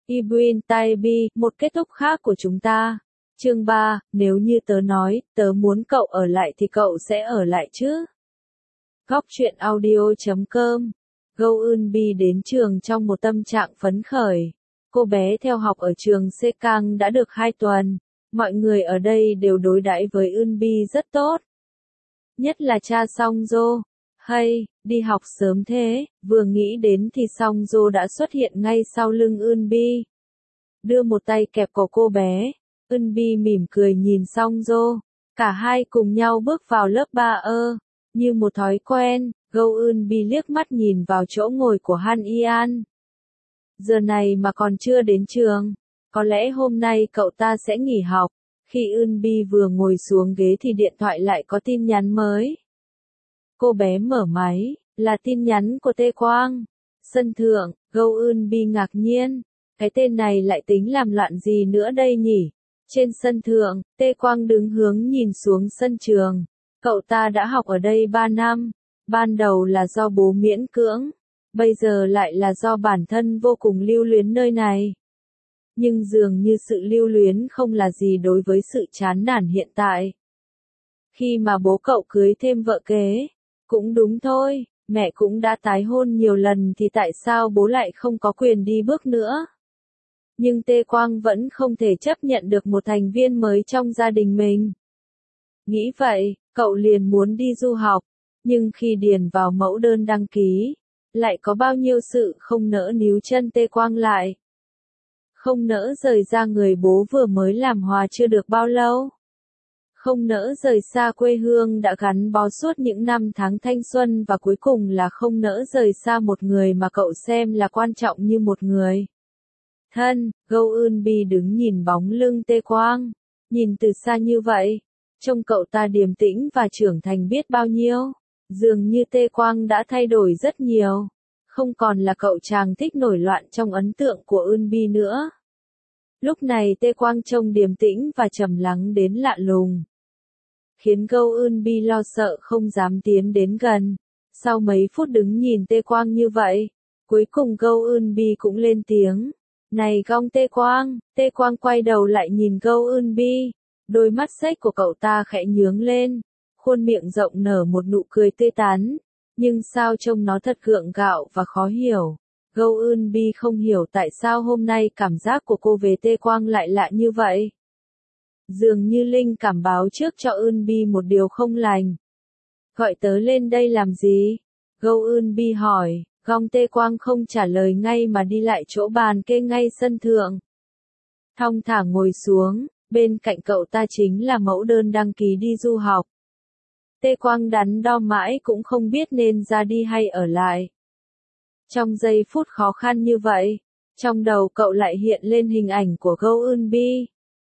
Ibn Taybi, một kết thúc khác của chúng ta. Chương 3, nếu như tớ nói, tớ muốn cậu ở lại thì cậu sẽ ở lại chứ? Góc truyện audio.com. Go Eunbi đến trường trong một tâm trạng phấn khởi. Cô bé theo học ở trường Sekang đã được 2 tuần. Mọi người ở đây đều đối đãi với Eunbi rất tốt. Nhất là cha Songjo. Hay, đi học sớm thế, vừa nghĩ đến thì Songjo đã xuất hiện ngay sau lưng Eunbi. Đưa một tay kẹp cổ cô bé. Eunbi mỉm cười nhìn Songjo. Cả hai cùng nhau bước vào lớp 3 Như một thói quen, Go Eunbi liếc mắt nhìn vào chỗ ngồi của Han Ian. Giờ này mà còn chưa đến trường. Có lẽ hôm nay cậu ta sẽ nghỉ học. Khi Eunbi vừa ngồi xuống ghế thì điện thoại lại có tin nhắn mới. Cô bé mở máy, là tin nhắn của Tê Quang. Sân thượng, Go Eunbi ngạc nhiên. Cái tên này lại tính làm loạn gì nữa đây nhỉ? Trên sân thượng, Tê Quang đứng hướng nhìn xuống sân trường. Cậu ta đã học ở đây 3 năm. Ban đầu là do bố miễn cưỡng. Bây giờ lại là do bản thân vô cùng lưu luyến nơi này. Nhưng dường như sự lưu luyến không là gì đối với sự chán nản hiện tại. Khi mà bố cậu cưới thêm vợ kế. Cũng đúng thôi, mẹ cũng đã tái hôn nhiều lần thì tại sao bố lại không có quyền đi bước nữa? Nhưng Tê Quang vẫn không thể chấp nhận được một thành viên mới trong gia đình mình. Nghĩ vậy, cậu liền muốn đi du học, nhưng khi điền vào mẫu đơn đăng ký, lại có bao nhiêu sự không nỡ níu chân Tê Quang lại. Không nỡ rời ra người bố vừa mới làm hòa chưa được bao lâu. Không nỡ rời xa quê hương đã gắn bó suốt những năm tháng thanh xuân và cuối cùng là không nỡ rời xa một người mà cậu xem là quan trọng như một người. Thân, Go Eunbi đứng nhìn bóng lưng Tê Quang. Nhìn từ xa như vậy, trông cậu ta điềm tĩnh và trưởng thành biết bao nhiêu. Dường như Tê Quang đã thay đổi rất nhiều. Không còn là cậu chàng thích nổi loạn trong ấn tượng của Eunbi nữa. Lúc này Tê Quang trông điềm tĩnh và trầm lắng đến lạ lùng. Khiến Go Eunbi lo sợ không dám tiến đến gần. Sau mấy phút đứng nhìn Tê Quang như vậy, cuối cùng Go Eunbi cũng lên tiếng. Này Gong Tê Quang, Tê Quang quay đầu lại nhìn Go Eunbi. Đôi mắt xếch của cậu ta khẽ nhướng lên. Khuôn miệng rộng nở một nụ cười tươi tắn. Nhưng sao trông nó thật gượng gạo và khó hiểu. Go Eunbi không hiểu tại sao hôm nay cảm giác của cô về Tê Quang lại lạ như vậy. Dường như linh cảm báo trước cho Eunbi một điều không lành. Gọi tớ lên đây làm gì? Go Eunbi hỏi. Gong Tê Quang không trả lời ngay mà đi lại chỗ bàn kê ngay sân thượng. Thong thả ngồi xuống, bên cạnh cậu ta chính là mẫu đơn đăng ký đi du học. Tê Quang đắn đo mãi cũng không biết nên ra đi hay ở lại. Trong giây phút khó khăn như vậy, trong đầu cậu lại hiện lên hình ảnh của Go Eunbi.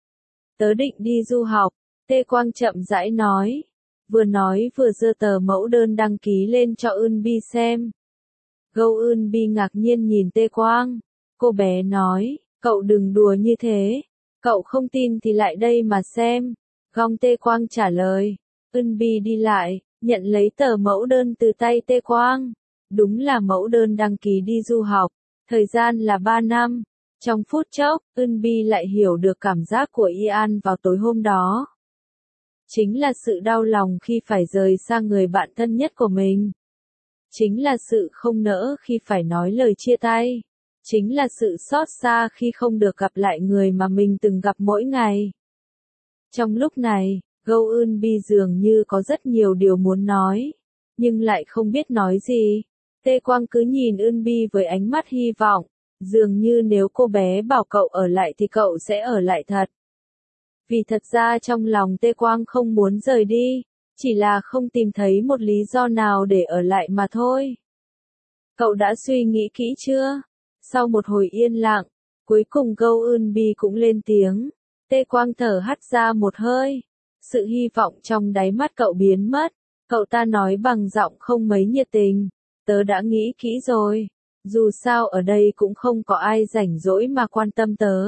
Tớ định đi du học, Tê Quang chậm rãi nói. Nói vừa giơ tờ mẫu đơn đăng ký lên cho Eunbi xem. Go Eunbi ngạc nhiên nhìn Tê Quang. Cô bé nói, cậu đừng đùa như thế. Cậu không tin thì lại đây mà xem. Gong Tê Quang trả lời. Eunbi đi lại, nhận lấy tờ mẫu đơn từ tay Tê Quang. Đúng là mẫu đơn đăng ký đi du học. Thời gian là 3 năm. Trong phút chốc, Eunbi lại hiểu được cảm giác của Ian vào tối hôm đó. Chính là sự đau lòng khi phải rời xa người bạn thân nhất của mình. Chính là sự không nỡ khi phải nói lời chia tay. Chính là sự xót xa khi không được gặp lại người mà mình từng gặp mỗi ngày. Trong lúc này, Go Eunbi dường như có rất nhiều điều muốn nói, nhưng lại không biết nói gì. Tê Quang cứ nhìn Eunbi với ánh mắt hy vọng, dường như nếu cô bé bảo cậu ở lại thì cậu sẽ ở lại thật. Vì thật ra trong lòng Tê Quang không muốn rời đi, chỉ là không tìm thấy một lý do nào để ở lại mà thôi. Cậu đã suy nghĩ kỹ chưa? Sau một hồi yên lặng, cuối cùng Go Eunbi cũng lên tiếng. Tê Quang thở hắt ra một hơi. Sự hy vọng trong đáy mắt cậu biến mất. Cậu ta nói bằng giọng không mấy nhiệt tình. Tớ đã nghĩ kỹ rồi. Dù sao ở đây cũng không có ai rảnh rỗi mà quan tâm tớ.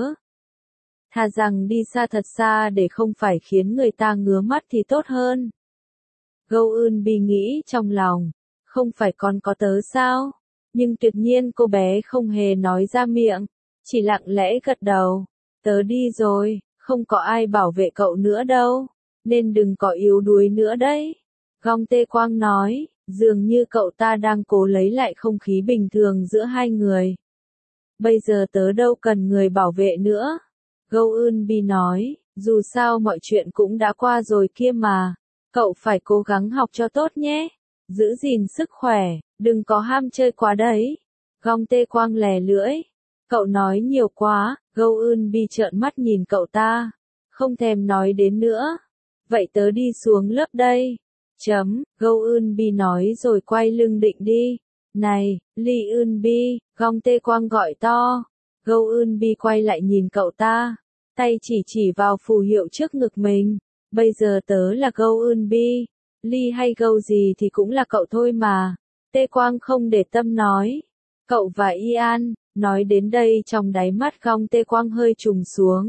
Thà rằng đi xa thật xa để không phải khiến người ta ngứa mắt thì tốt hơn. Go Eunbi nghĩ trong lòng. Không phải còn có tớ sao? Nhưng tuyệt nhiên cô bé không hề nói ra miệng. chỉ lặng lẽ gật đầu. Tớ đi rồi, không có ai bảo vệ cậu nữa đâu, nên đừng có yếu đuối nữa đấy. Gong Tê Quang nói, dường như cậu ta đang cố lấy lại không khí bình thường giữa hai người. Bây giờ tớ đâu cần người bảo vệ nữa. Gâu Eun Bi nói, dù sao mọi chuyện cũng đã qua rồi kia mà. Cậu phải cố gắng học cho tốt nhé. Giữ gìn sức khỏe, đừng có ham chơi quá đấy. Gong Tê Quang lè lưỡi. Cậu nói nhiều quá, Gâu Eun Bi trợn mắt nhìn cậu ta. Không thèm nói đến nữa. Vậy tớ đi xuống lớp đây. Gâu Eun Bi nói rồi quay lưng định đi. Này, Lee Eun Bi, Gong Tê Quang gọi to. Gâu Eun Bi quay lại nhìn cậu ta. Tay chỉ vào phù hiệu trước ngực mình. Bây giờ tớ là Gâu Eun Bi. Lee hay Gâu gì thì cũng là cậu thôi mà. Tê Quang không để tâm nói. Cậu và Ian, nói đến đây trong đáy mắt Gong Tê Quang hơi trùng xuống.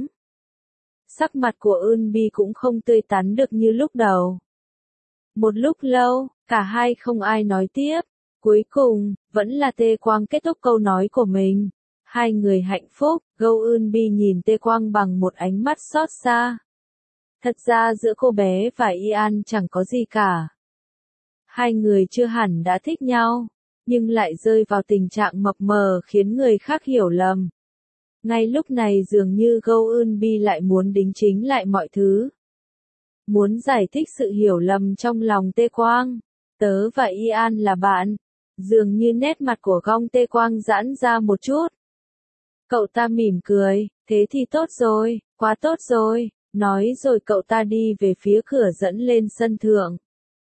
Sắc mặt của Eun Bi cũng không tươi tắn được như lúc đầu. Một lúc lâu, cả hai không ai nói tiếp. Cuối cùng, vẫn là Tê Quang kết thúc câu nói của mình. Hai người hạnh phúc, Gâu Eun Bi nhìn Tê Quang bằng một ánh mắt xót xa. Thật ra giữa cô bé và Ian chẳng có gì cả. Hai người chưa hẳn đã thích nhau, nhưng lại rơi vào tình trạng mập mờ khiến người khác hiểu lầm. Ngay lúc này dường như Gâu Eun Bi lại muốn đính chính lại mọi thứ. Muốn giải thích sự hiểu lầm trong lòng Tê Quang. Tớ và Ian là bạn. Dường như nét mặt của Gong Tê Quang giãn ra một chút. Cậu ta mỉm cười, thế thì tốt rồi, quá tốt rồi. Nói rồi cậu ta đi về phía cửa dẫn lên sân thượng.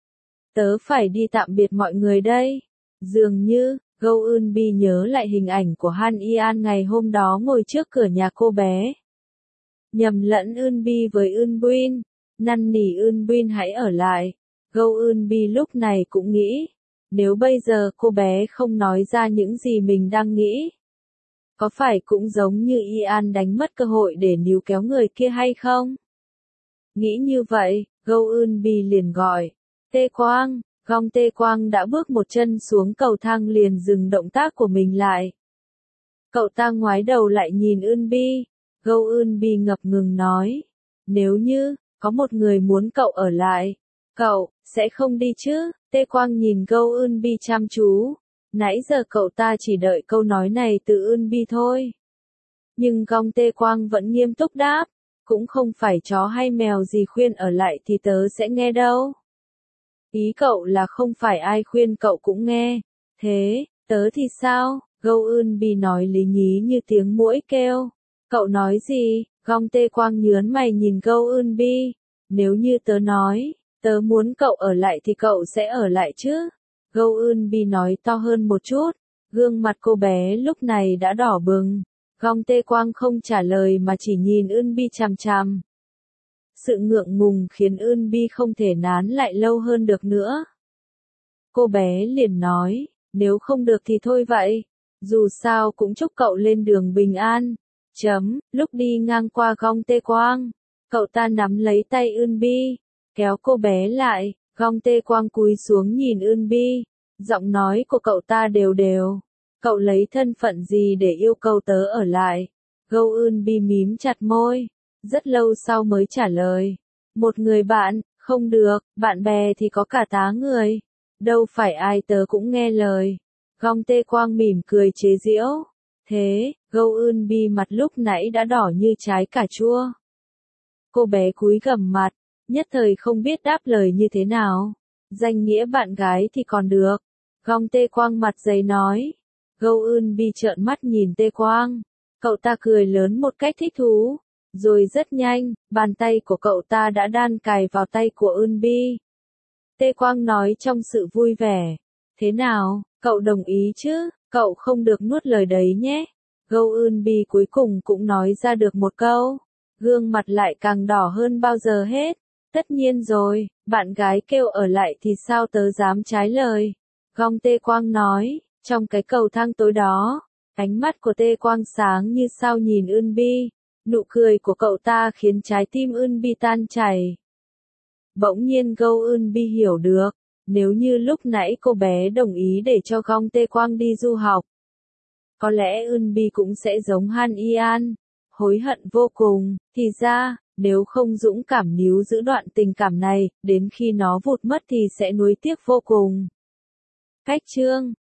Tớ phải đi tạm biệt mọi người đây. Dường như, Gâu Eun Bi nhớ lại hình ảnh của Han Ian ngày hôm đó ngồi trước cửa nhà cô bé. Nhầm lẫn Eun Bi với Eun Bin, năn nỉ Eun Bin hãy ở lại. Gâu Eun Bi lúc này cũng nghĩ, nếu bây giờ cô bé không nói ra những gì mình đang nghĩ, có phải cũng giống như Ian đánh mất cơ hội để níu kéo người kia hay không? Nghĩ như vậy, Gâu Eun Bi liền gọi, Tê Quang. Gong Tê Quang đã bước một chân xuống cầu thang liền dừng động tác của mình lại. Cậu ta ngoái đầu lại nhìn Eun Bi. Gâu Eun Bi ngập ngừng nói, nếu như, có một người muốn cậu ở lại, cậu, sẽ không đi chứ? Tê Quang nhìn Gâu Eun Bi chăm chú. Nãy giờ cậu ta chỉ đợi câu nói này từ Eun Bi thôi. Nhưng Gong Tê Quang vẫn nghiêm túc đáp, cũng không phải chó hay mèo gì khuyên ở lại thì tớ sẽ nghe đâu. Ý cậu là không phải ai khuyên cậu cũng nghe. Thế, tớ thì sao? Gâu Eun Bi nói lý nhí như tiếng muỗi kêu. Cậu nói gì? Gong Tê Quang nhớn mày nhìn Gâu Eun Bi. Nếu như tớ nói, tớ muốn cậu ở lại thì cậu sẽ ở lại chứ? Gâu Eun Bi nói to hơn một chút. Gương mặt cô bé lúc này đã đỏ bừng. Gong Tê Quang không trả lời mà chỉ nhìn Eun Bi chằm chằm. Sự ngượng ngùng khiến Eun Bi không thể nán lại lâu hơn được nữa. Cô bé liền nói, nếu không được thì thôi vậy. Dù sao cũng chúc cậu lên đường bình an. Lúc đi ngang qua Gong Tê Quang, cậu ta nắm lấy tay Eun Bi, kéo cô bé lại. Gong Tê Quang cúi xuống nhìn Eun Bi. Giọng nói của cậu ta đều đều. Cậu lấy thân phận gì để yêu cầu tớ ở lại? Gâu Eun Bi mím chặt môi. Rất lâu sau mới trả lời. Một người bạn, không được, bạn bè thì có cả tá người. Đâu phải ai tớ cũng nghe lời. Gong Tê Quang mỉm cười chế giễu. Thế, Gâu Eun Bi mặt lúc nãy đã đỏ như trái cà chua. Cô bé cúi gằm mặt, nhất thời không biết đáp lời như thế nào. Danh nghĩa bạn gái thì còn được. Gong Tê Quang mặt dày nói. Gâu Eun Bi trợn mắt nhìn Tê Quang. Cậu ta cười lớn một cách thích thú. Rồi rất nhanh, bàn tay của cậu ta đã đan cài vào tay của Eun Bi. Tê Quang nói trong sự vui vẻ. Thế nào, cậu đồng ý chứ? Cậu không được nuốt lời đấy nhé. Gâu Eun Bi cuối cùng cũng nói ra được một câu. Gương mặt lại càng đỏ hơn bao giờ hết. Tất nhiên rồi, bạn gái kêu ở lại thì sao tớ dám trái lời. Gong Tê Quang nói, trong cái cầu thang tối đó, ánh mắt của Tê Quang sáng như sao nhìn Eun Bi. Nụ cười của cậu ta khiến trái tim Eun Bi tan chảy. Bỗng nhiên Gâu Eun Bi hiểu được, nếu như lúc nãy cô bé đồng ý để cho Gong Tê Quang đi du học, Có lẽ Eunbi cũng sẽ giống Han Ian, hối hận vô cùng. Thì ra, nếu không dũng cảm níu giữ đoạn tình cảm này, đến khi nó vụt mất thì sẽ nuối tiếc vô cùng. Cách chương